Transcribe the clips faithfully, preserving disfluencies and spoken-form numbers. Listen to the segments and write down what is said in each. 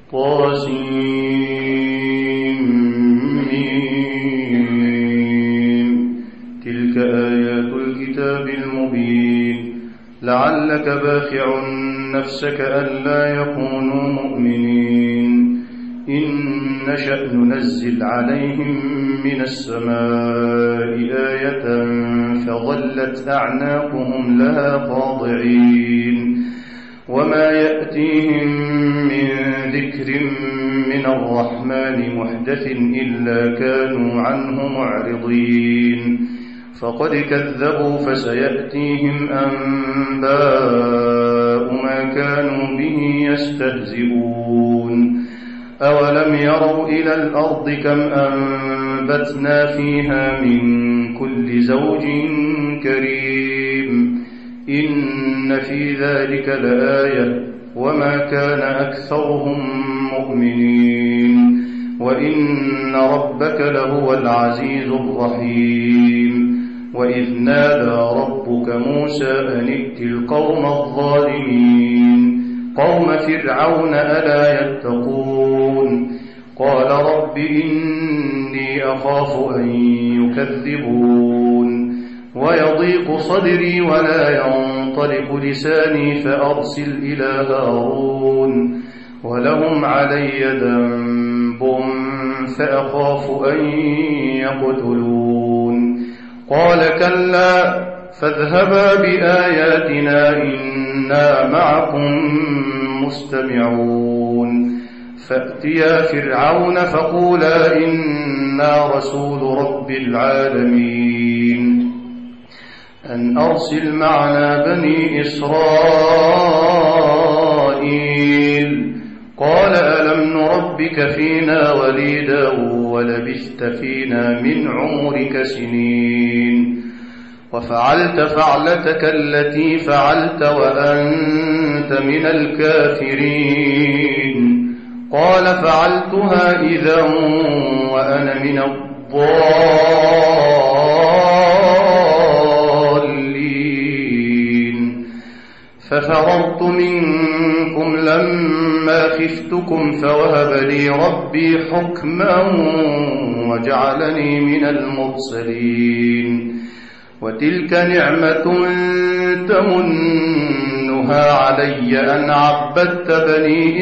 طاسمين. تلك آيات الكتاب المبين. لعلك باخع نفسك ألا يكونوا مؤمنين. إن نشأ ننزل عليهم من السماء آية فظلت أعناقهم لها خاضعين. وما يأتيهم من ذكر من الرحمن محدث إلا كانوا عنه معرضين. فقد كذبوا فسيأتيهم أنباء ما كانوا به يستهزئون. أولم يروا إلى الأرض كم أنبتنا فيها من كل زوج كريم. إن في ذلك لآية وما كان أكثرهم مؤمنين. وإن ربك لهو العزيز الرحيم. وإذ نادى ربك موسى أن ائت القوم الظالمين قوم فرعون ألا يتقون. قال رب إني أخاف أن يكذبون ويضيق صدري ولا ينطلق لساني فأرسل إلى هارون ولهم علي ذنب فأخاف أن يقتلون. قال كلا فاذهبا بآياتنا إنا معكم مستمعون. فأتيا فرعون فقولا إنا رسول رب العالمين أن أرسل معنا بني إسرائيل. قال ألم نربك فينا وليدا ولبثت فينا من عمرك سنين وفعلت فعلتك التي فعلت وأنت من الكافرين. قال فعلتها إذا وأنا من الضالين. ففررت منكم لما خفتكم فوهب لي ربي حكما وجعلني من المرسلين. وتلك نعمة تمنها علي أن عبدت بني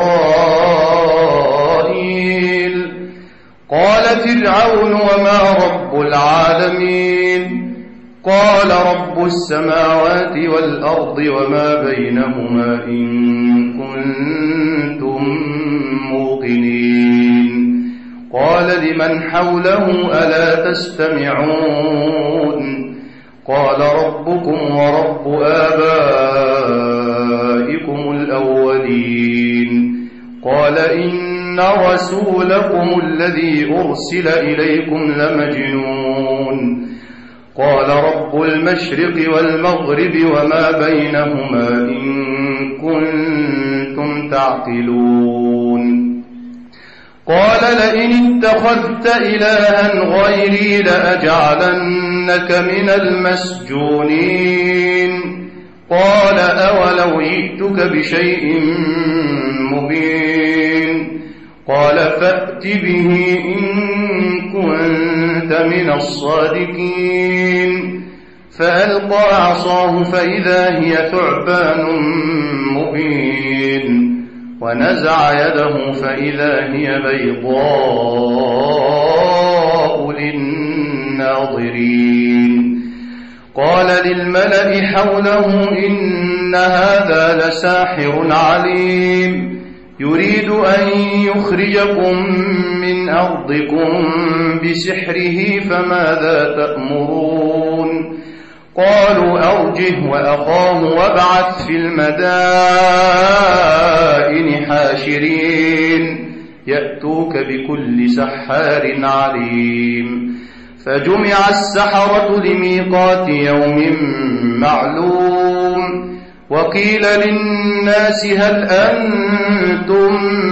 إسرائيل. قال فرعون وما رب العالمين؟ قال رب السماوات والأرض وما بينهما إن كنتم موقنين. قال لمن حوله ألا تستمعون؟ قال ربكم ورب آبائكم الأولين. قال إن رسولكم الذي أرسل إليكم لمجنون. قال رب المشرق والمغرب وما بينهما إن كنتم تعقلون. قال لئن اتخذت إلها غيري لأجعلنك من المسجونين. قال أولو جئتك بشيء مبين. قال فأت به إن كنت من الصادقين. فألقى عصاه فإذا هي ثعبان مبين ونزع يده فإذا هي بيضاء للناظرين. قال للملأ حوله إن هذا لساحر عليم يريد أن يخرجكم من أرضكم بسحره فماذا تأمرون؟ قالوا أرجه وأخاه وابعث في المدائن حاشرين يأتوك بكل سحار عليم. فجمع السحرة لميقات يوم معلوم. وقيل للناس هل أنتم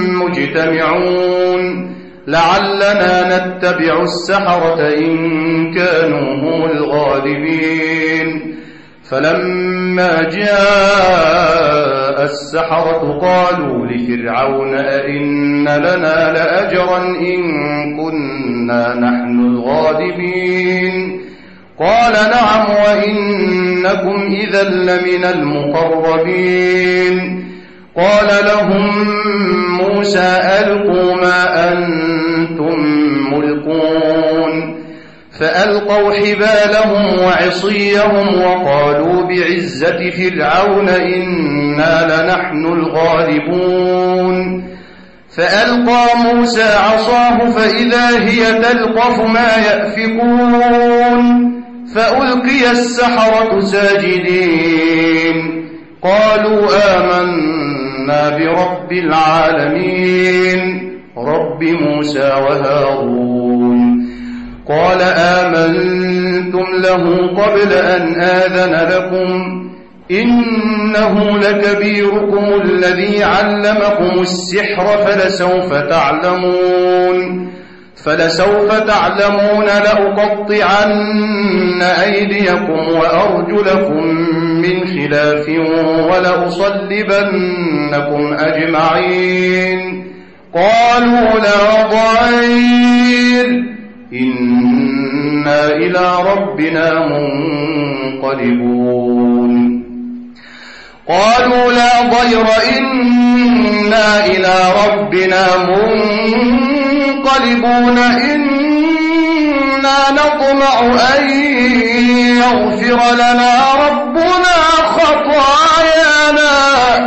مجتمعون لعلنا نتبع السحرة إن كانوا هم الغالبين. فلما جاء السحرة قالوا لفرعون أئن لنا لأجرا إن كنا نحن الغالبين قال نعم وإنكم إذا لمن المقربين قال لهم موسى ألقوا ما أنتم ملقون فألقوا حبالهم وعصيهم وقالوا بعزة فرعون إنا لنحن الغالبون فألقى موسى عصاه فإذا هي تلقف ما يأفكون فألقي السحرة ساجدين قالوا آمنا برب العالمين رب موسى وهارون قال آمنتم له قبل أن آذن لكم إنه لكبيركم الذي علمكم السحر فلسوف تعلمون فلسوف تعلمون لأقطعن أيديكم وأرجلكم من خلاف ولأصلبنكم أجمعين قالوا لا ضير إنا إلى ربنا منقلبون قالوا لا ضير إنا إلى ربنا منقلبون إنا نطمع أن يغفر لنا ربنا خطايانا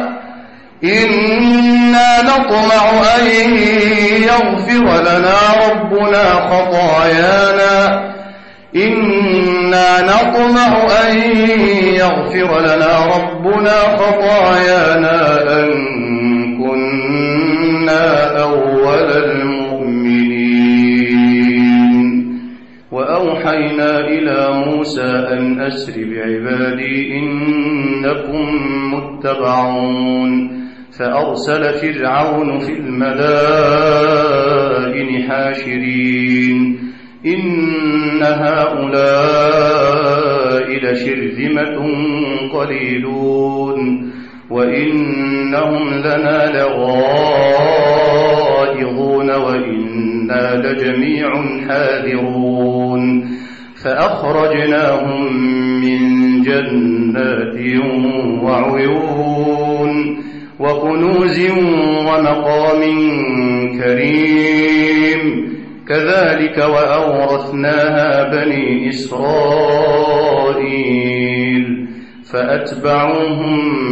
إنا نطمع أن يغفر لنا ربنا خطايانا إنا نطمع أن يغفر لنا ربنا خطايانا أن كنا أول المؤمنين وأوحينا إلى موسى أن أسر بعبادي إنكم متبعون فأرسل فرعون في المدائن حاشرين إن هؤلاء لشرذمة قليلون وإنهم لنا لغائظون وإنا لجميع حاذرون فأخرجناهم من جنات وعيون وكنوز ومقام كريم كذلك وأورثناها بني إسرائيل فأتبعوهم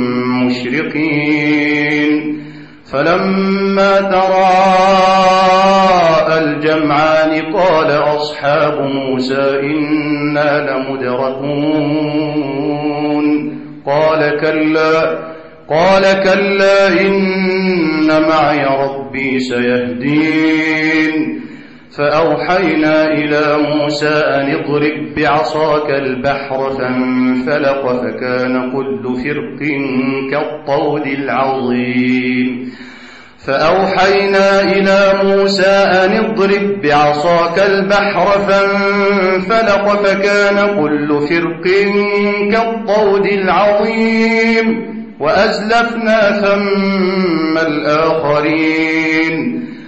مشرقين فلما تراءى الجمعان قال أصحاب موسى إنا لمدركون قال كلا قال كلا إن معي ربي سيهدين فأوحينا إلى موسى أن اضرب بعصاك البحر فانفلق فكان كل فرق كالطود العظيم فأوحينا إلى موسى أن اضرب بعصاك البحر فانفلق فكان كل فرق كالطود العظيم وأزلفنا ثم الآخرين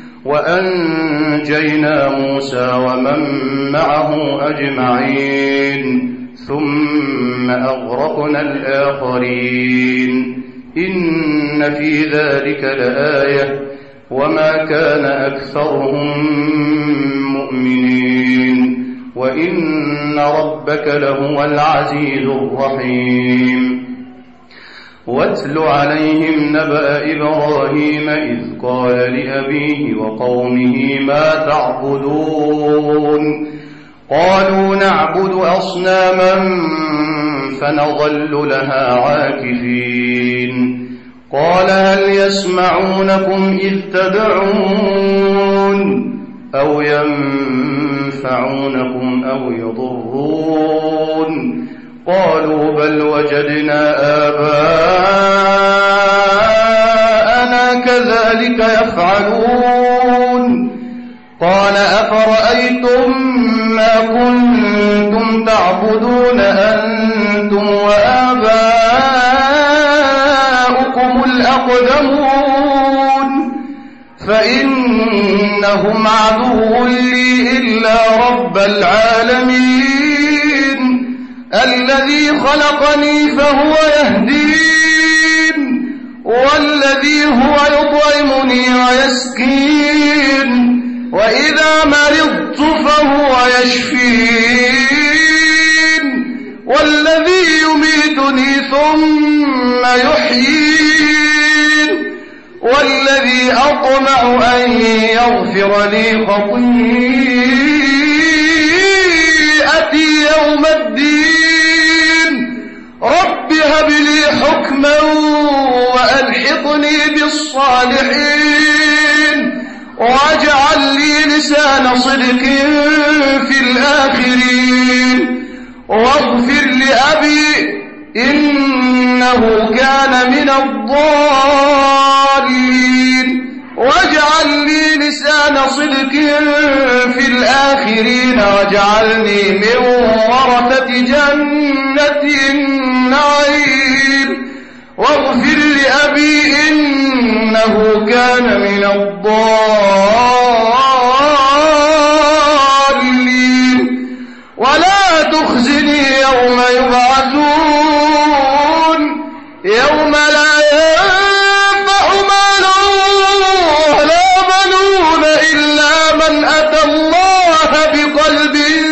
وأنجينا موسى ومن معه أجمعين ثم أغرقنا الآخرين إن في ذلك لآية وما كان أكثرهم مؤمنين وإن ربك لهو العزيز الرحيم واتل عليهم نبأ إبراهيم إذ قال لأبيه وقومه ما تعبدون قالوا نعبد أصناما فنظل لها عاكفين قال هل يسمعونكم إذ تدعون أو ينفعونكم أو يضرون قالوا بل وجدنا آباءنا كذلك يفعلون قال أفرأيتم ما كنتم تعبدون أنتم وآباؤكم يعدمون فإنهم عدو لي إلا رب العالمين الذي خلقني فهو يهدين والذي هو يطعمني ويسكين وإذا مرضت فهو يشفين والذي يميتني ثم يحيين والذي أطمع أن يغفر لي خطيئتي يوم الدين رب هب لي حكما وألحقني بالصالحين واجعل لي لسان صدق في الآخرين واغفر لأبي إنه كان من الضالين واجعل لي لسان صدق في الآخرين واجعلني من ورثة جنة النعيم واغفر لأبي إنه كان من الضالين ولا تخزني يوم يبعثون يوم لا ينفع مال ولا بنون إلا من أتى الله بقلب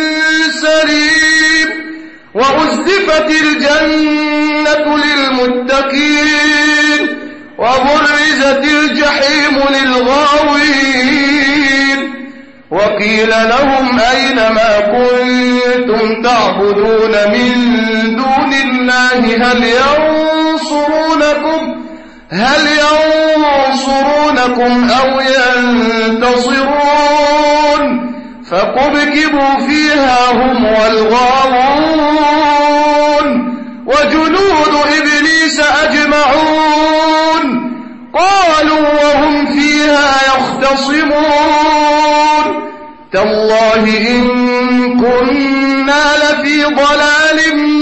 سليم وأزلفت الجنة للمتقين وبرزت الجحيم للغاوين وقيل لهم أين ما كنتم تعبدون من دون الله هل ينصرونكم هل ينصرونكم أو ينتصرون فكبكبوا فيها هم والغاوون وجنود إبليس أجمعون قالوا وهم فيها يختصمون تالله إن كنا لفي ضلال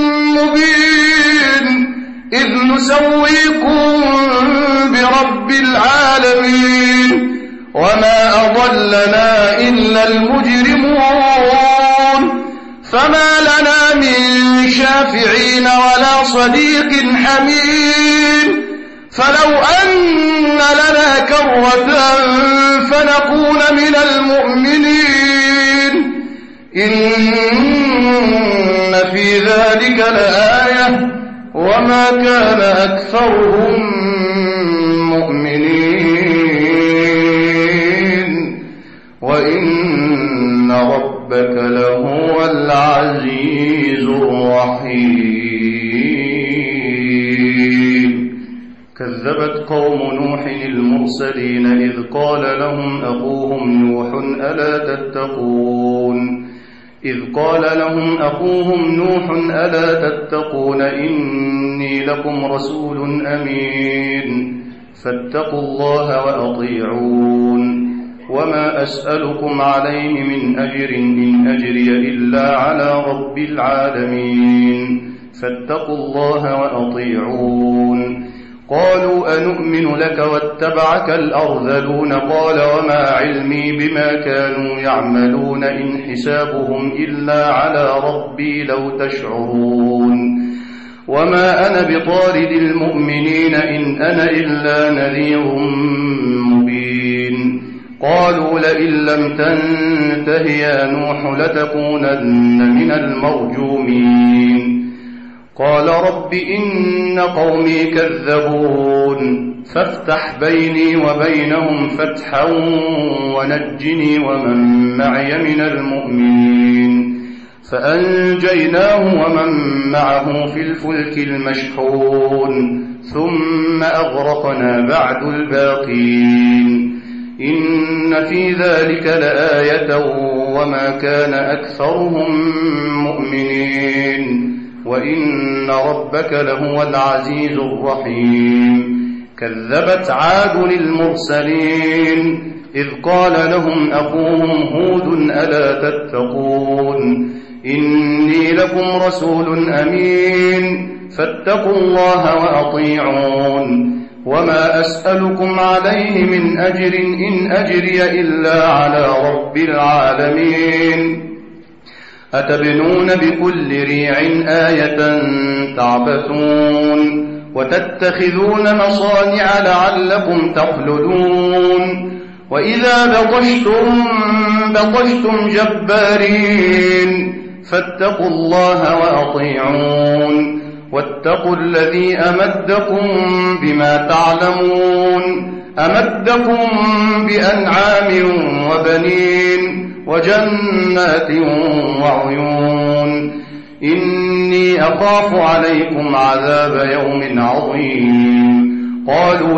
مبين إذ نسويكم برب العالمين وما أضلنا إلا المجرمون فما لنا من شافعين ولا صديق حميم فلو أن لنا كرة فنكون من المؤمنين إن في ذلك لآية وما كان أكثرهم مؤمنين وإن ربك لهو العزيز الرحيم كذبت قوم نوح المرسلين إذ قال لهم أخوهم نوح ألا تتقون إذ قال لهم أخوهم نوح ألا تتقون إني لكم رسول أمين فاتقوا الله وأطيعون وما أسألكم عليه من أجر إن أجري إلا على رب العالمين فاتقوا الله وأطيعون قالوا أنؤمن لك واتبعك الأرذلون قال وما علمي بما كانوا يعملون إن حسابهم إلا على ربي لو تشعرون وما أنا بطارد المؤمنين إن أنا إلا نذير مبين قالوا لئن لم تنته يا نوح لتكونن من المرجومين قال رب إن قومي كذبون فافتح بيني وبينهم فتحا ونجني ومن معي من المؤمنين فأنجيناه ومن معه في الفلك المشحون ثم أغرقنا بعد الباقين إن في ذلك لآية وما كان أكثرهم مؤمنين وإن ربك لهو العزيز الرحيم كذبت عاد للمرسلين إذ قال لهم أخوهم هود ألا تتقون إني لكم رسول أمين فاتقوا الله وأطيعون وما أسألكم عليه من أجر إن أجري إلا على رب العالمين أتبنون بكل ريع آية تعبثون وتتخذون مصانع لعلكم تخلدون وإذا بطشتم بطشتم جبارين فاتقوا الله وأطيعون واتقوا الذي أمدكم بما تعلمون أمدكم بأنعام وبنين وجنات وعيون إني أخاف عليكم عذاب يوم عظيم قالوا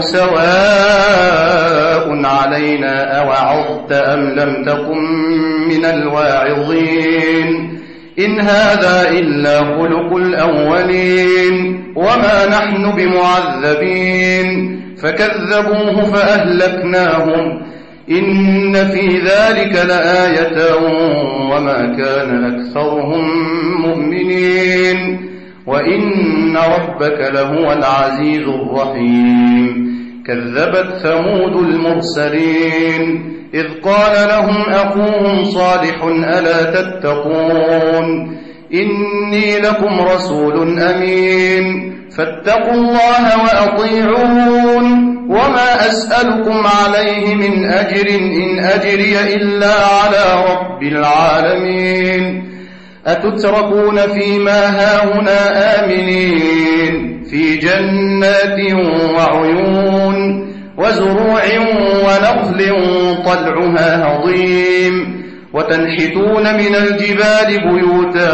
سواء علينا أوعظت أم لم تكن من الواعظين إن هذا إلا خلق الأولين وما نحن بمعذبين فكذبوه فأهلكناهم إن في ذلك لآية وما كان أكثرهم مؤمنين وإن ربك لهو العزيز الرحيم كذبت ثمود المرسلين إذ قال لهم أخوهم صالح ألا تتقون إني لكم رسول أمين فاتقوا الله وأطيعون وما أسألكم عليه من أجر إن أجري إلا على رب العالمين أتتركون فيما هاهنا آمنين في جنات وعيون وزروع ونخل طلعها هضيم وتنحتون من الجبال بيوتا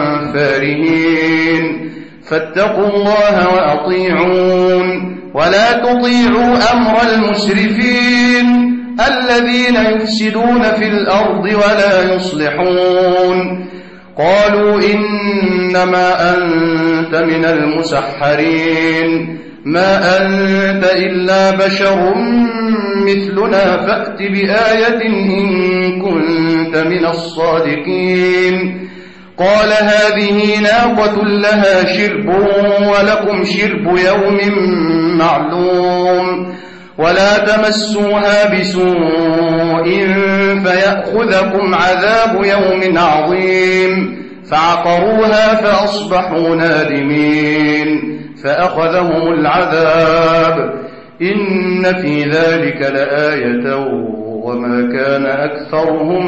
فارهين فاتقوا الله وأطيعون ولا تطيعوا أمر المسرفين الذين يفسدون في الأرض ولا يصلحون قالوا إنما أنت من المسحرين ما أنت إلا بشر مثلنا فأت بآية إن كنت من الصادقين قال هذه ناقة لها شرب ولكم شرب يوم معلوم ولا تمسوها بسوء فيأخذكم عذاب يوم عظيم فعقروها فأصبحوا نادمين فأخذهم العذاب إن في ذلك لآية وما كان أكثرهم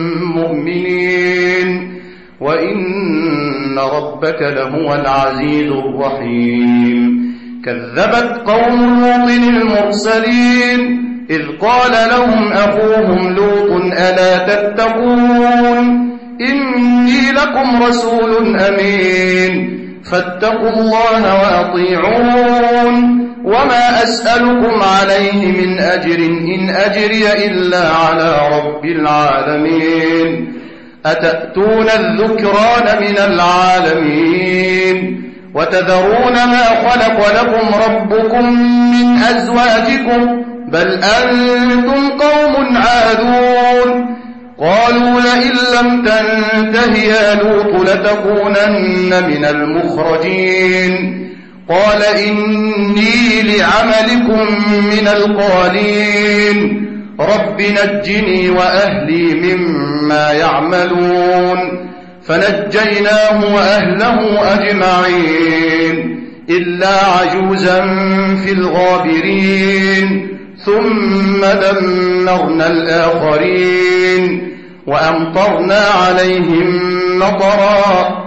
مؤمنين وإن ربك لهو العزيز الرحيم كذبت قوم لوط المرسلين إذ قال لهم أخوهم لوط ألا تتقون إني لكم رسول أمين فاتقوا الله وأطيعون وما أسألكم عليه من أجر إن أجري إلا على رب العالمين أتأتون الذكران من العالمين وتذرون ما خلق لكم ربكم من أزواجكم بل أنتم قوم عادون قالوا لئن لم تنته يا لوط لتكونن من المخرجين قال إني لعملكم من القالين رب نجني وأهلي مما يعملون فنجيناه وأهله أجمعين إلا عجوزا في الغابرين ثم دمرنا الآخرين وأمطرنا عليهم مطرا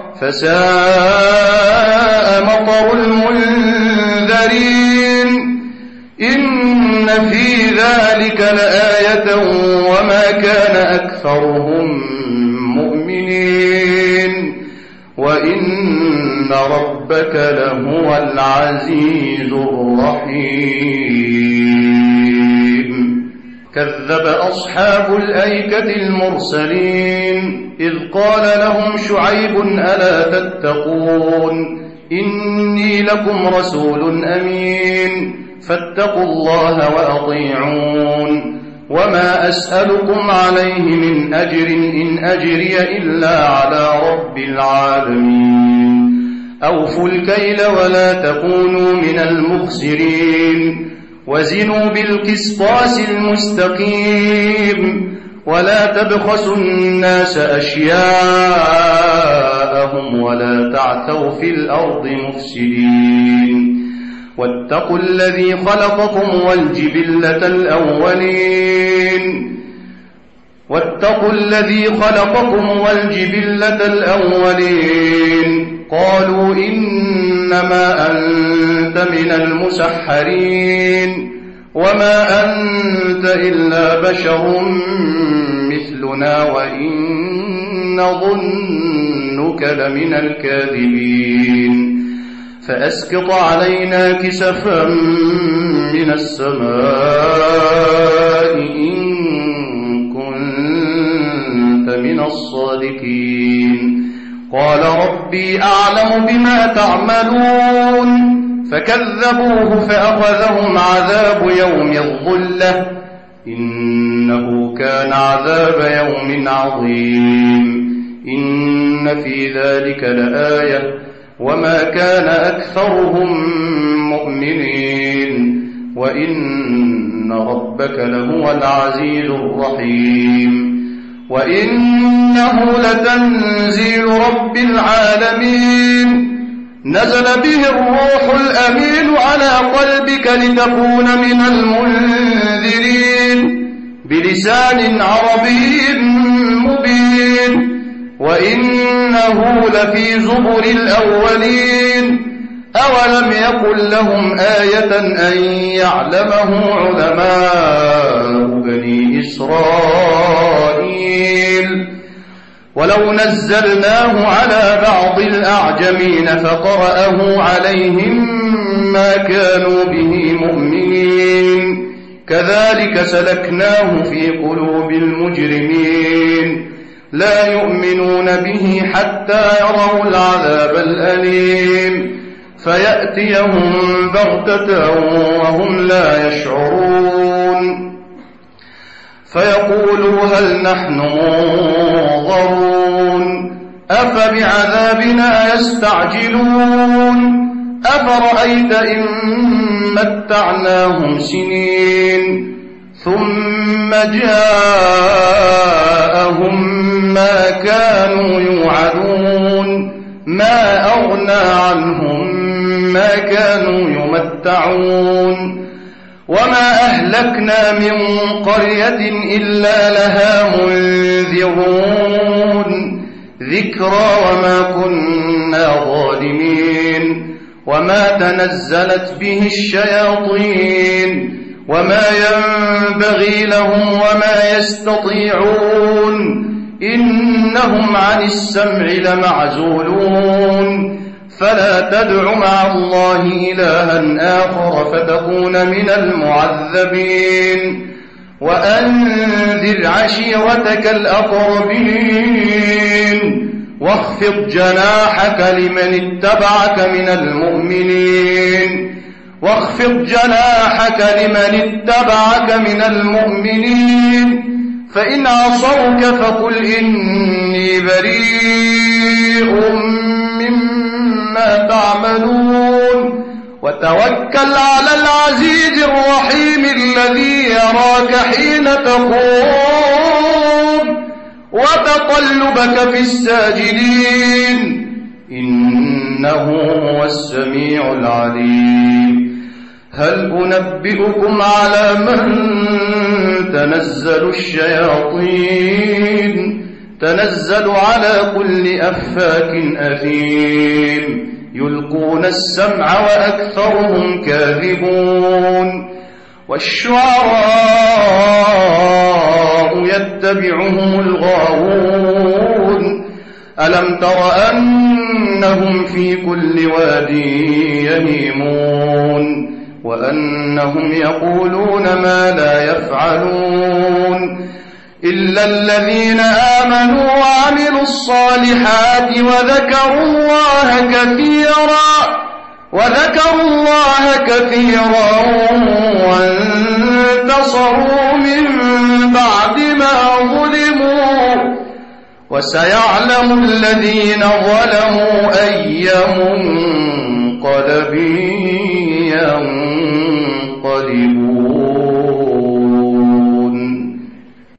فساء مطر المنذرين إن في ذلك لآية وما كان أكثرهم مؤمنين وإن ربك لهو العزيز الرحيم كذب أصحاب الأيكة المرسلين إذ قال لهم شعيب ألا تتقون إني لكم رسول أمين فاتقوا الله وأطيعون وما أسألكم عليه من أجر إن أجري إلا على رب العالمين أوفوا الكيل ولا تكونوا من المخسرين وزنوا بالقسطاس المستقيم ولا تبخسوا الناس أشياءهم ولا تعثوا في الأرض مفسدين واتقوا الذي خلقكم والجبلة الأولين واتقوا الذي خلقكم والجبلة الأولين قالوا إنما أنت من المسحرين وما أنت إلا بشر مثلنا وإن نظنك لمن الكاذبين فأسقط علينا كسفا من السماء إن كنت من الصادقين قال ربي أعلم بما تعملون فكذبوه فأخذهم عذاب يوم الظلة إنه كان عذاب يوم عظيم إن في ذلك لآية وما كان أكثرهم مؤمنين وإن ربك لهو العزيز الرحيم وإنه لتنزيل رب العالمين نزل به الروح الأمين على قلبك لتكون من المنذرين بلسان عربي مبين وإنه لفي زبر الأولين أولم يكن لهم آية أن يعلمه علماء بني إسرائيل ولو نزلناه على بعض الأعجمين فقرأه عليهم ما كانوا به مؤمنين كذلك سلكناه في قلوب المجرمين لا يؤمنون به حتى يروا العذاب الأليم فيأتيهم بغتة وهم لا يشعرون فيقولوا هل نحن منظرون أفبعذابنا يستعجلون أفرأيت إن متعناهم سنين ثم جاءهم ما كانوا يوعدون ما أغنى عنهم ما كانوا يمتعون وما أهلكنا من قرية إلا لها منذرون ذكرى وما كنا ظالمين وما تنزلت به الشياطين وما ينبغي لهم وما يستطيعون إنهم عن السمع لمعزولون فلا تدع مع الله إلها آخر فتكون من المعذبين وأنذر عشيرتك الأقربين واخفض جناحك لمن اتبعك من المؤمنين واخفض جناحك لمن اتبعك من المؤمنين فإن عصوك فقل إني بريء مما تعملون وتوكل على العزيز الرحيم الذي يراك حين تقوم وتقلبك في الساجدين إنه هو السميع العليم هل أنبئكم على من تنزل الشياطين تنزل على كل أفاك أثيم يلقون السمع وأكثرهم كاذبون والشعراء يتبعهم الغاوون ألم تر أنهم في كل واد يهيمون وأنهم يقولون ما لا يفعلون إلا الذين آمنوا وعملوا الصالحات وذكروا الله كثيرا وذكروا الله كثيرا وانتصروا من بعد ما ظلموا وسيعلم الذين ظلموا أي منقلب ينقلبون.